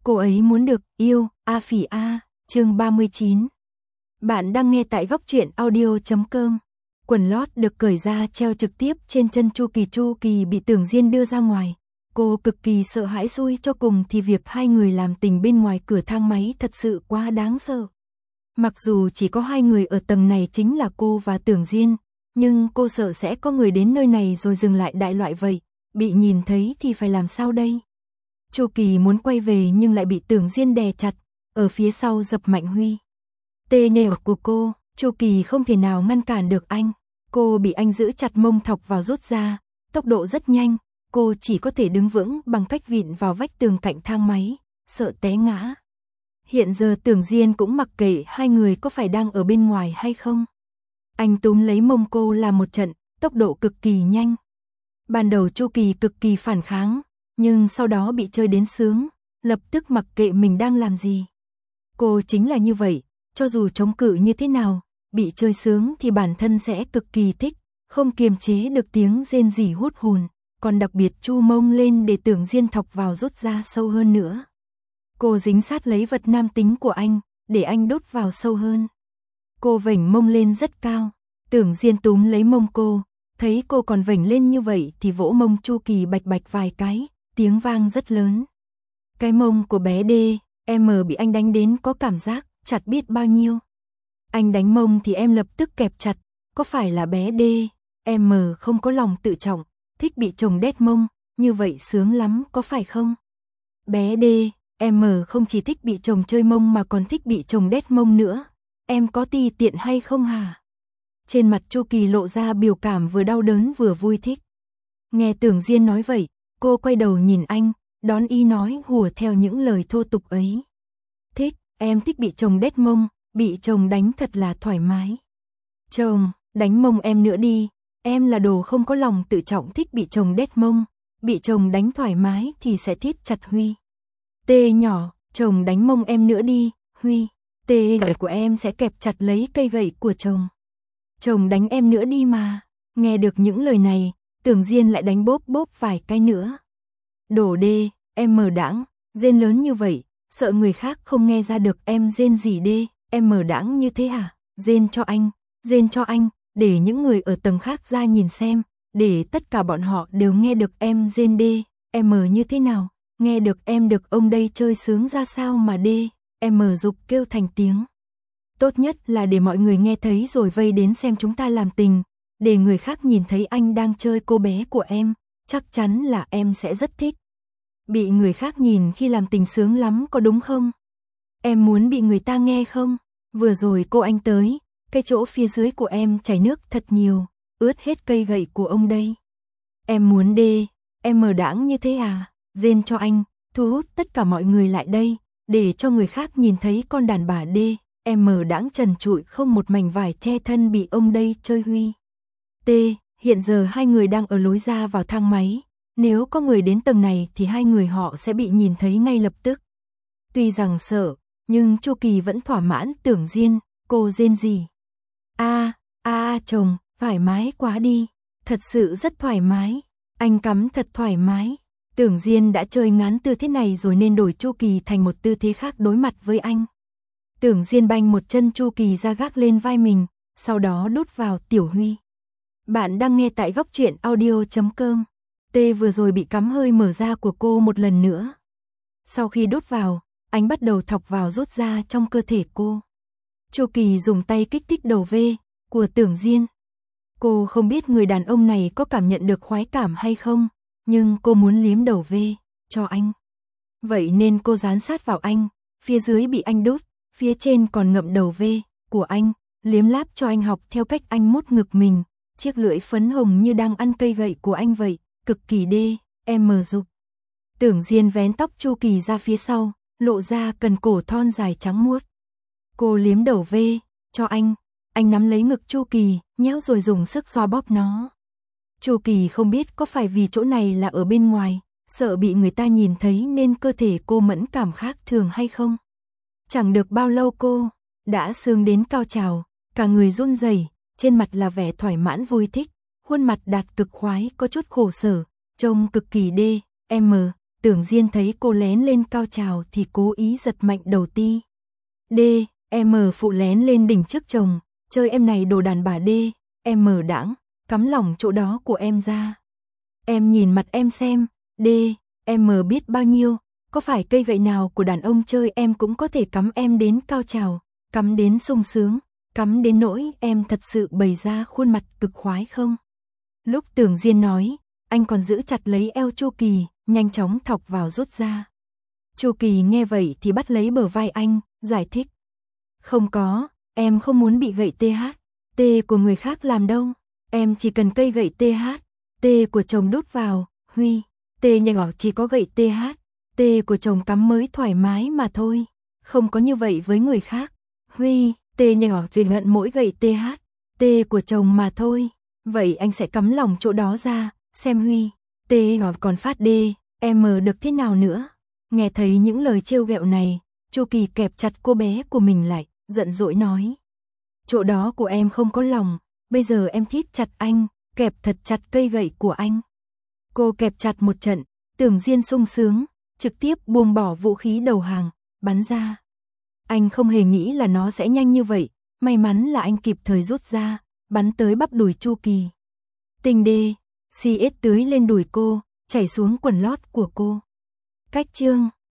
Cô ấy muốn được yêu, A Phỉ A, chương 39. Bạn đang nghe tại góc truyện audio.com. Quần lót được cởi ra treo trực tiếp trên chân Chu Kỳ bị Tưởng Diên đưa ra ngoài. Cô cực kỳ sợ hãi, xui cho cùng thì việc hai người làm tình bên ngoài cửa thang máy thật sự quá đáng sợ. Mặc dù chỉ có hai người ở tầng này chính là cô và Tưởng Diên, nhưng cô sợ sẽ có người đến nơi này rồi dừng lại đại loại vậy, bị nhìn thấy thì phải làm sao đây? Chu Kỳ muốn quay về nhưng lại bị Tưởng Diên đè chặt, ở phía sau dập mạnh Huy. Tê nể của cô, Chu Kỳ không thể nào ngăn cản được anh. Cô bị anh giữ chặt mông thọc vào rút ra, tốc độ rất nhanh, cô chỉ có thể đứng vững bằng cách vịn vào vách tường cạnh thang máy, sợ té ngã. Hiện giờ Tưởng Diên cũng mặc kệ hai người có phải đang ở bên ngoài hay không. Anh túm lấy mông cô làm một trận, tốc độ cực kỳ nhanh. Ban đầu Chu Kỳ cực kỳ phản kháng, nhưng sau đó bị chơi đến sướng, lập tức mặc kệ mình đang làm gì. Cô chính là như vậy, cho dù chống cự như thế nào, bị chơi sướng thì bản thân sẽ cực kỳ thích, không kiềm chế được tiếng rên rỉ hút hồn, còn đặc biệt chu mông lên để Tưởng Diên thọc vào rút ra sâu hơn nữa. Cô dính sát lấy vật nam tính của anh, để anh đốt vào sâu hơn. Cô vểnh mông lên rất cao, Tưởng Diên túm lấy mông cô, thấy cô còn vểnh lên như vậy thì vỗ mông Chu Kỳ bạch bạch vài cái, tiếng vang rất lớn. Cái mông của bé D.M bị anh đánh đến có cảm giác chặt biết bao nhiêu. Anh đánh mông thì em lập tức kẹp chặt, có phải là bé D.M không có lòng tự trọng, thích bị chồng đét mông, như vậy sướng lắm có phải không? Bé D.M không chỉ thích bị chồng chơi mông mà còn thích bị chồng đét mông nữa. Em có ti tiện hay không hả? Trên mặt Chu Kỳ lộ ra biểu cảm vừa đau đớn vừa vui thích. Nghe Tưởng Diên nói vậy, cô quay đầu nhìn anh, đón ý nói hùa theo những lời thô tục ấy. Thích, em thích bị chồng đét mông, bị chồng đánh thật là thoải mái. Chồng, đánh mông em nữa đi, em là đồ không có lòng tự trọng thích bị chồng đét mông, bị chồng đánh thoải mái thì sẽ thiết chặt Huy. Tê nhỏ, chồng đánh mông em nữa đi, Huy. Tê gậy của em sẽ kẹp chặt lấy cây gậy của chồng. Chồng đánh em nữa đi mà. Nghe được những lời này, Tưởng Diên lại đánh bốp bốp vài cái nữa. Đổ đê, em mờ đãng, rên lớn như vậy, sợ người khác không nghe ra được em rên gì đê, em mờ đãng như thế hả? Rên cho anh, để những người ở tầng khác ra nhìn xem, để tất cả bọn họ đều nghe được em rên đê, em mờ như thế nào, nghe được em được ông đây chơi sướng ra sao mà đê, em mờ dục kêu thành tiếng. Tốt nhất là để mọi người nghe thấy rồi vây đến xem chúng ta làm tình, để người khác nhìn thấy anh đang chơi cô bé của em, chắc chắn là em sẽ rất thích. Bị người khác nhìn khi làm tình sướng lắm có đúng không? Em muốn bị người ta nghe không? Vừa rồi cô anh tới, cái chỗ phía dưới của em chảy nước thật nhiều, ướt hết cây gậy của ông đây. Em muốn đê, em mờ đãng như thế à? Rên cho anh, thu hút tất cả mọi người lại đây, để cho người khác nhìn thấy con đàn bà đê. Em mờ đãng trần trụi không một mảnh vải che thân bị ông đây chơi Huy. T. Hiện giờ hai người đang ở lối ra vào thang máy. Nếu có người đến tầng này thì hai người họ sẽ bị nhìn thấy ngay lập tức. Tuy rằng sợ, nhưng Chu Kỳ vẫn thỏa mãn. Tưởng Diên, cô rên gì? Chồng, thoải mái quá đi. Thật sự rất thoải mái. Anh cắm thật thoải mái. Tưởng Diên đã chơi ngán tư thế này rồi nên đổi Chu Kỳ thành một tư thế khác đối mặt với anh. Tưởng Diên banh một chân Chu Kỳ ra gác lên vai mình, sau đó đút vào Tiểu Huy. Bạn đang nghe tại góc truyện audio.com. T vừa rồi bị cắm hơi mở ra của cô một lần nữa. Sau khi đút vào, anh bắt đầu thọc vào rút ra trong cơ thể cô. Chu Kỳ dùng tay kích thích đầu V của Tưởng Diên. Cô không biết người đàn ông này có cảm nhận được khoái cảm hay không, nhưng cô muốn liếm đầu V cho anh. Vậy nên cô dán sát vào anh, phía dưới bị anh đút, phía trên còn ngậm đầu V của anh, liếm láp cho anh học theo cách anh mút ngực mình, chiếc lưỡi phấn hồng như đang ăn cây gậy của anh vậy, cực kỳ đê, em mờ dục. Tưởng Diên vén tóc Chu Kỳ ra phía sau, lộ ra cần cổ thon dài trắng muốt. Cô liếm đầu V cho anh nắm lấy ngực Chu Kỳ, nhéo rồi dùng sức xoa bóp nó. Chu Kỳ không biết có phải vì chỗ này là ở bên ngoài, sợ bị người ta nhìn thấy nên cơ thể cô mẫn cảm khác thường hay không. Chẳng được bao lâu cô đã sướng đến cao trào, cả người run rẩy, trên mặt là vẻ thoải mãn vui thích, khuôn mặt đạt cực khoái có chút khổ sở, trông cực kỳ đê, em mờ, Tưởng Diên thấy cô lén lên cao trào thì cố ý giật mạnh đầu ti. Em phụ lén lên đỉnh trước chồng, chơi em này đồ đàn bà em đãng, cắm lỏng chỗ đó của em ra. Em nhìn mặt em xem, em biết bao nhiêu, có phải cây gậy nào của đàn ông chơi em cũng có thể cắm em đến cao trào, cắm đến sung sướng, cắm đến nỗi em thật sự bày ra khuôn mặt cực khoái không? Lúc Tưởng Diên nói, anh còn giữ chặt lấy eo Chu Kỳ, nhanh chóng thọc vào rút ra. Chu Kỳ nghe vậy thì bắt lấy bờ vai anh, giải thích. Không có, em không muốn bị gậy TH của người khác làm đâu, em chỉ cần cây gậy TH của chồng đút vào, Huy, nhỏ chỉ có gậy TH của chồng cắm mới thoải mái mà thôi, không có như vậy với người khác. Huy, nhỏ chỉ nhận mỗi gậy TH của chồng mà thôi, vậy anh sẽ cắm lỏng chỗ đó ra, xem Huy, nhỏ còn phát em được thế nào nữa. Nghe thấy những lời trêu ghẹo này, Chu Kỳ kẹp chặt cô bé của mình lại, giận dỗi nói. Chỗ đó của em không có lòng, bây giờ em thít chặt anh, kẹp thật chặt cây gậy của anh. Cô kẹp chặt một trận, Tưởng Diên sung sướng, trực tiếp buông bỏ vũ khí đầu hàng, bắn ra. Anh không hề nghĩ là nó sẽ nhanh như vậy, may mắn là anh kịp thời rút ra, bắn tới bắp đùi Chu Kỳ. Tinh CS tưới lên đùi cô, chảy xuống quần lót của cô. Cách chương